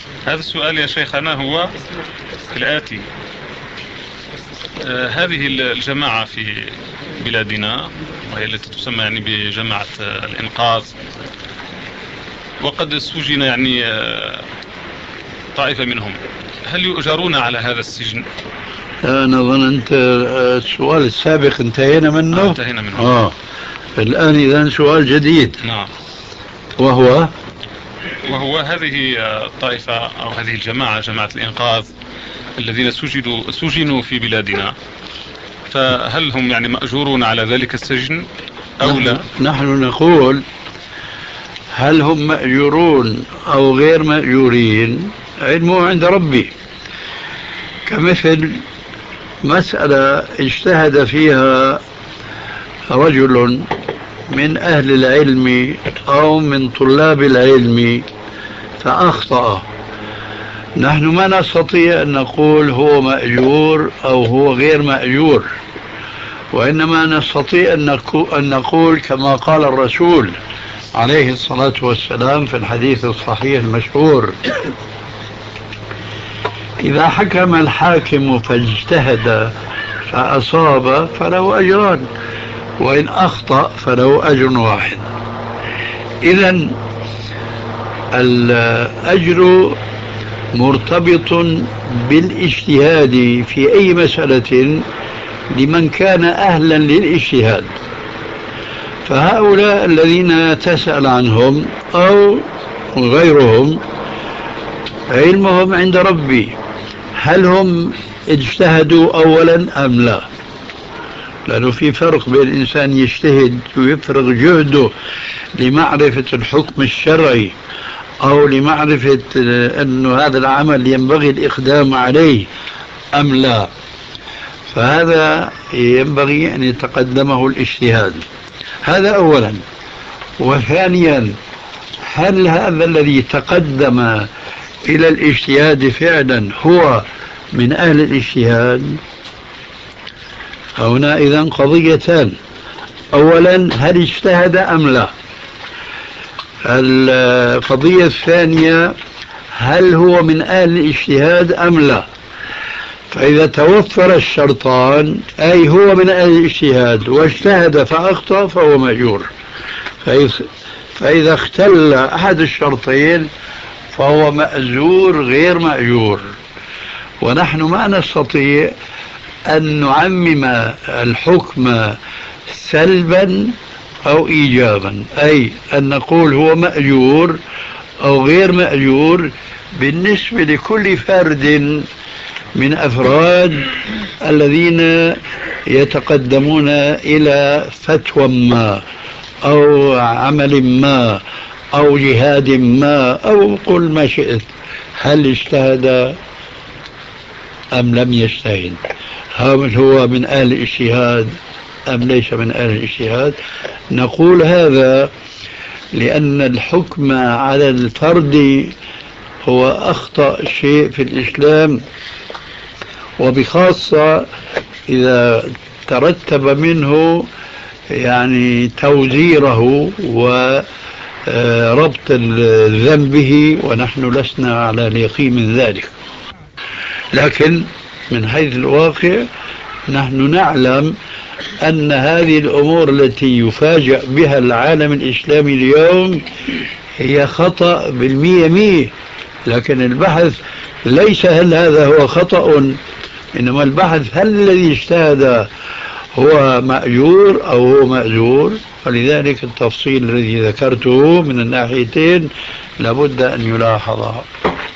هذا السؤال يا شيخنا هو الآتي. هذه الجماعة في بلادنا وهي التي تسمى يعني بجماعة الإنقاذ، وقد سجن يعني طائفة منهم، هل يؤجرون على هذا السجن؟ أنا ظننت السؤال السابق انتهينا منه. انتهينا منه. الآن إذن سؤال جديد. نعم. وهو هذه الطائفة أو هذه الجماعة، جماعة الإنقاذ الذين سجنوا في بلادنا، فهل هم يعني مأجورون على ذلك السجن أو لا؟ نحن نقول هل هم مأجورون أو غير مأجورين علمه عند ربي، كمثل مسألة اجتهد فيها رجل من أهل العلم أو من طلاب العلم فأخطأ، نحن ما نستطيع أن نقول هو مأجور أو هو غير مأجور، وإنما نستطيع أن نقول كما قال الرسول عليه الصلاة والسلام في الحديث الصحيح المشهور: إذا حكم الحاكم فاجتهد فأصاب فله أجران، وإن أخطأ فله أجر واحد. إذن الأجر مرتبط بالاجتهاد في أي مسألة لمن كان أهلا للاجتهاد. فهؤلاء الذين تسأل عنهم أو غيرهم علمهم عند ربي، هل هم اجتهدوا أولا أم لا؟ لأنه في فرق بين الإنسان يجتهد ويفرغ جهده لمعرفة الحكم الشرعي أو لمعرفة أن هذا العمل ينبغي الإقدام عليه أم لا، فهذا ينبغي أن يتقدمه الاجتهاد. هذا أولا. وثانيا، هل هذا الذي تقدم إلى الاجتهاد فعلا هو من أهل الاجتهاد؟ هنا إذن قضيتان: أولا هل اجتهد أم لا؟ القضية الثانية هل هو من أهل الاجتهاد أم لا؟ فإذا توفر الشرطان أي هو من أهل الاجتهاد واجتهد فأخطأ فهو مأجور، فإذا اختل أحد الشرطين فهو مأجور غير مأجور. ونحن ما نستطيع أن نعمم الحكم سلبا أو إيجابا، أي أن نقول هو مأجور أو غير مأجور بالنسبة لكل فرد من أفراد الذين يتقدمون إلى فتوى ما أو عمل ما أو جهاد ما، أو قل ما شئت، هل اجتهد أم لم يجتهد؟ هل هو من أهل الاجتهاد أم ليس من أهل الاجتهاد؟ نقول هذا لأن الحكم على الفرد هو أخطأ شيء في الإسلام، وبخاصة إذا ترتب منه يعني توزيره وربط ذنبه، ونحن لسنا على اليقين من ذلك. لكن من حيث الواقع نحن نعلم أن هذه الأمور التي يفاجأ بها العالم الإسلامي اليوم هي خطأ بالمية، لكن البحث ليس هل هذا هو خطأ، إنما البحث هل الذي اجتهد هو مأجور أو هو مأجور. فلذلك التفصيل الذي ذكرته من الناحيتين لابد أن يلاحظ.